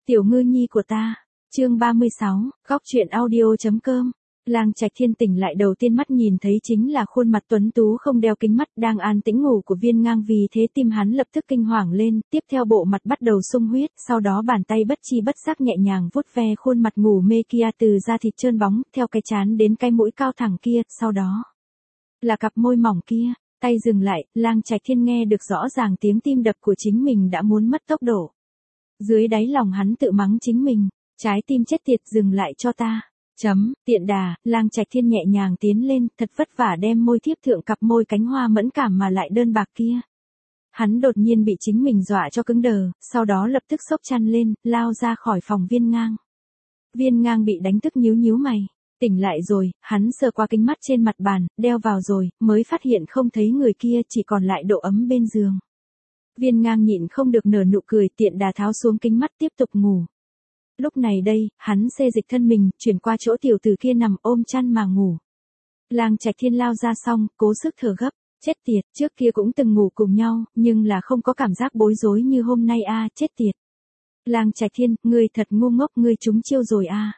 Tiểu ngư nhi của ta. Chương 36, góc truyện audio.com. Lang Trạch Thiên tỉnh lại đầu tiên mắt nhìn thấy chính là khuôn mặt tuấn tú không đeo kính mắt đang an tĩnh ngủ của Viên Ngang, vì thế tim hắn lập tức kinh hoàng lên, tiếp theo bộ mặt bắt đầu sung huyết, sau đó bàn tay bất chi bất giác nhẹ nhàng vuốt ve khuôn mặt ngủ mê kia từ da thịt trơn bóng, theo cái trán đến cái mũi cao thẳng kia, sau đó là cặp môi mỏng kia. Tay dừng lại, Lang Trạch Thiên nghe được rõ ràng tiếng tim đập của chính mình đã muốn mất tốc độ. Dưới đáy lòng hắn tự mắng chính mình, trái tim chết tiệt, dừng lại cho ta. Tiện đà, Lang Trạch Thiên nhẹ nhàng tiến lên, thật vất vả đem môi tiếp thượng cặp môi cánh hoa mẫn cảm mà lại đơn bạc kia. Hắn đột nhiên bị chính mình dọa cho cứng đờ, sau đó lập tức xốc chăn lên, lao ra khỏi phòng Viên Ngang. Viên Ngang bị đánh tức nhíu nhíu mày. Tỉnh lại rồi, hắn sờ qua kính mắt trên mặt bàn, đeo vào rồi, mới phát hiện không thấy người kia, chỉ còn lại độ ấm bên giường. Viên Ngang nhịn không được nở nụ cười, tiện đà tháo xuống kính mắt tiếp tục ngủ. Lúc này đây, hắn xê dịch thân mình, chuyển qua chỗ tiểu tử kia nằm ôm chăn mà ngủ. Lang Trạch Thiên lao ra xong, cố sức thở gấp, chết tiệt, trước kia cũng từng ngủ cùng nhau, nhưng là không có cảm giác bối rối như hôm nay a, chết tiệt. Lang Trạch Thiên, ngươi thật ngu ngốc, ngươi trúng chiêu rồi a.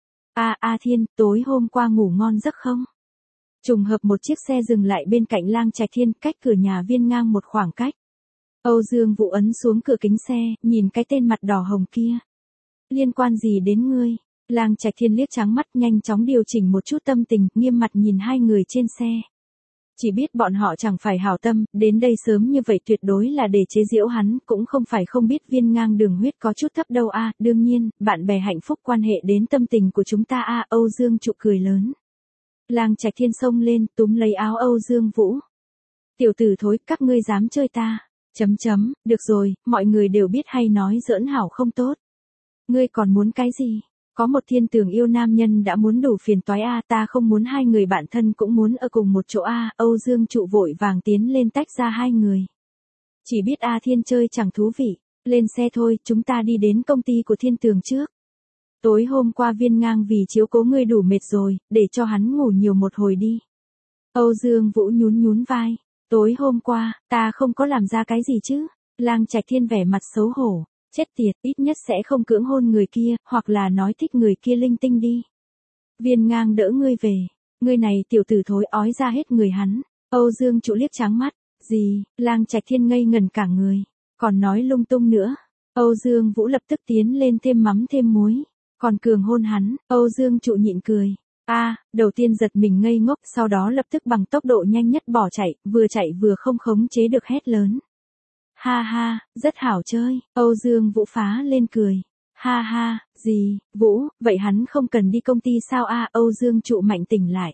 Thiên, tối hôm qua ngủ ngon giấc không? Trùng hợp một chiếc xe dừng lại bên cạnh Lang Trạch Thiên, cách cửa nhà Viên Ngang một khoảng cách. Âu Dương Vũ ấn xuống cửa kính xe, nhìn cái tên mặt đỏ hồng kia. Liên quan gì đến ngươi? Lang Trạch Thiên liếc trắng mắt, nhanh chóng điều chỉnh một chút tâm tình, nghiêm mặt nhìn hai người trên xe. Chỉ biết bọn họ chẳng phải hảo tâm, đến đây sớm như vậy tuyệt đối là để chế giễu hắn, cũng không phải không biết Viên Ngang đường huyết có chút thấp đâu a, đương nhiên, bạn bè hạnh phúc quan hệ đến tâm tình của chúng ta a. Âu Dương Trụ cười lớn. Lang Trạch Thiên xông lên, túm lấy áo Âu Dương Vũ. Tiểu tử thối, các ngươi dám chơi ta. Được rồi, mọi người đều biết hay nói giỡn hảo không tốt. Ngươi còn muốn cái gì? Có một thiên tường yêu nam nhân đã muốn đủ phiền toái a, ta không muốn hai người bạn thân cũng muốn ở cùng một chỗ a. Âu Dương Trụ vội vàng tiến lên tách ra hai người. Chỉ biết Thiên chơi chẳng thú vị, lên xe thôi, chúng ta đi đến công ty của thiên tường trước. Tối hôm qua Viên Ngang vì chiếu cố ngươi đủ mệt rồi, để cho hắn ngủ nhiều một hồi đi. Âu Dương Vũ nhún vai, tối hôm qua, ta không có làm ra cái gì chứ? Lang Trạch Thiên vẻ mặt xấu hổ. Chết tiệt, ít nhất sẽ không cưỡng hôn người kia, hoặc là nói thích người kia linh tinh đi. Viên Ngang đỡ ngươi về. Ngươi này tiểu tử thối, ói ra hết người hắn. Âu Dương Trụ liếc trắng mắt. Gì? Lang Trạch Thiên ngây ngần cả người. Còn nói lung tung nữa. Âu Dương Vũ lập tức tiến lên thêm mắm thêm muối. Còn cường hôn hắn. Âu Dương Trụ nhịn cười. Đầu tiên giật mình ngây ngốc, sau đó lập tức bằng tốc độ nhanh nhất bỏ chạy vừa không khống chế được hét lớn. Ha, rất hảo chơi. Âu Dương Vũ phá lên cười. Ha, gì, Vũ, vậy hắn không cần đi công ty sao a? Âu Dương Trụ mạnh tỉnh lại.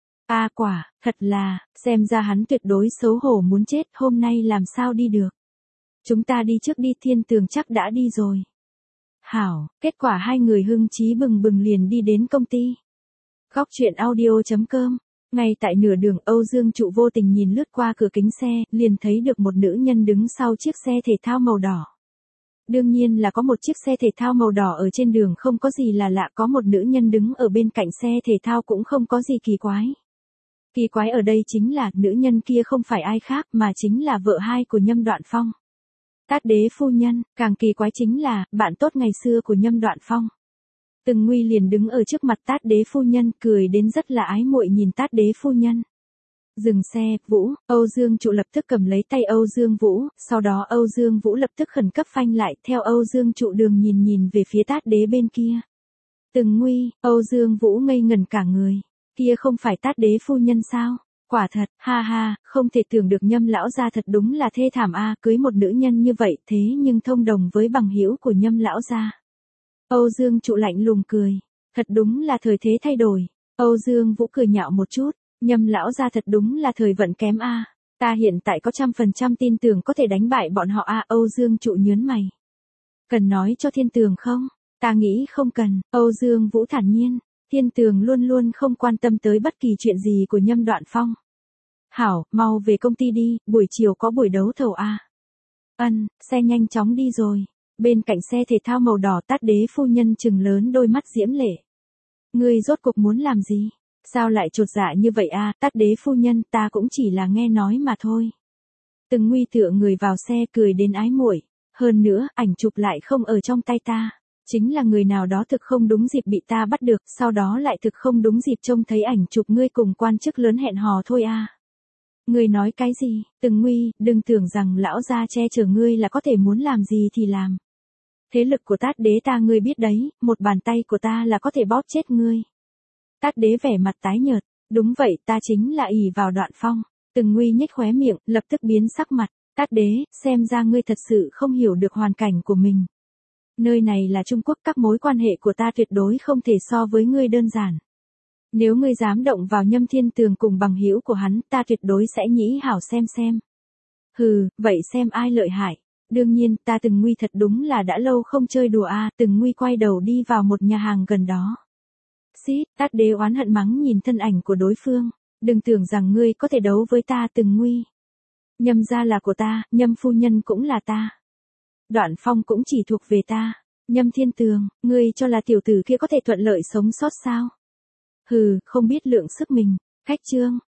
Quả, thật là, xem ra hắn tuyệt đối xấu hổ muốn chết, hôm nay làm sao đi được. Chúng ta đi trước đi, thiên tường chắc đã đi rồi. Hảo, kết quả hai người hưng chí bừng bừng liền đi đến công ty. Góc truyện audio.com. Ngay tại nửa đường, Âu Dương Trụ vô tình nhìn lướt qua cửa kính xe, liền thấy được một nữ nhân đứng sau chiếc xe thể thao màu đỏ. Đương nhiên là có một chiếc xe thể thao màu đỏ ở trên đường, không có gì là lạ, có một nữ nhân đứng ở bên cạnh xe thể thao cũng không có gì kỳ quái. Kỳ quái ở đây chính là, nữ nhân kia không phải ai khác mà chính là vợ hai của Nhâm Đoạn Phong. Tát Đế phu nhân, càng kỳ quái chính là, bạn tốt ngày xưa của Nhâm Đoạn Phong. Từng Nguy liền đứng ở trước mặt Tát Đế phu nhân, cười đến rất là ái muội nhìn Tát Đế phu nhân. Dừng xe, Vũ. Âu Dương Trụ lập tức cầm lấy tay Âu Dương Vũ, sau đó Âu Dương Vũ lập tức khẩn cấp phanh lại, theo Âu Dương Trụ đường nhìn về phía Tát Đế bên kia. Từng Nguy, Âu Dương Vũ ngây ngẩn cả người. Kia không phải Tát Đế phu nhân sao? Quả thật, ha, không thể tưởng được Nhâm lão gia thật đúng là thê thảm a, cưới một nữ nhân như vậy, thế nhưng thông đồng với bằng hữu của Nhâm lão gia. Âu Dương Trụ lạnh lùng cười. Thật đúng là thời thế thay đổi. Âu Dương Vũ cười nhạo một chút. Nhâm lão gia thật đúng là thời vận kém a. Ta hiện tại có 100% tin tưởng có thể đánh bại bọn họ a. Âu Dương Trụ nhớn mày. Cần nói cho thiên tường không? Ta nghĩ không cần. Âu Dương Vũ thản nhiên. Thiên tường luôn luôn không quan tâm tới bất kỳ chuyện gì của Nhâm Đoạn Phong. Hảo, mau về công ty đi, buổi chiều có buổi đấu thầu a. Xe nhanh chóng đi rồi. Bên cạnh xe thể thao màu đỏ, Tát Đế phu nhân trừng lớn đôi mắt diễm lệ. Ngươi rốt cuộc muốn làm gì? Sao lại chột dạ như vậy a? Tát Đế phu nhân, ta cũng chỉ là nghe nói mà thôi. Từng Nguy tựa người vào xe cười đến ái muội. Hơn nữa, ảnh chụp lại không ở trong tay ta. Chính là người nào đó thực không đúng dịp bị ta bắt được, sau đó lại thực không đúng dịp trông thấy ảnh chụp ngươi cùng quan chức lớn hẹn hò thôi à. Ngươi nói cái gì, Từng Nguy, đừng tưởng rằng lão gia che chở ngươi là có thể muốn làm gì thì làm. Thế lực của Tát Đế ta ngươi biết đấy, một bàn tay của ta là có thể bóp chết ngươi. Tát Đế vẻ mặt tái nhợt, đúng vậy ta chính là ỷ vào Đoạn Phong. Từng Nguy nhếch khóe miệng, lập tức biến sắc mặt. Tát Đế, xem ra ngươi thật sự không hiểu được hoàn cảnh của mình. Nơi này là Trung Quốc, các mối quan hệ của ta tuyệt đối không thể so với ngươi đơn giản. Nếu ngươi dám động vào Nhâm Thiên Tường cùng bằng hữu của hắn, ta tuyệt đối sẽ nhĩ hảo xem. Hừ, vậy xem ai lợi hại. Đương nhiên, ta Từng Nguy thật đúng là đã lâu không chơi đùa a. Từng Nguy quay đầu đi vào một nhà hàng gần đó. Xít, Tát Đế oán hận mắng nhìn thân ảnh của đối phương. Đừng tưởng rằng ngươi có thể đấu với ta Từng Nguy. Nhâm gia là của ta, Nhâm phu nhân cũng là ta. Đoạn Phong cũng chỉ thuộc về ta. Nhâm Thiên Tường, ngươi cho là tiểu tử kia có thể thuận lợi sống sót sao? Hừ, không biết lượng sức mình. Khách trương,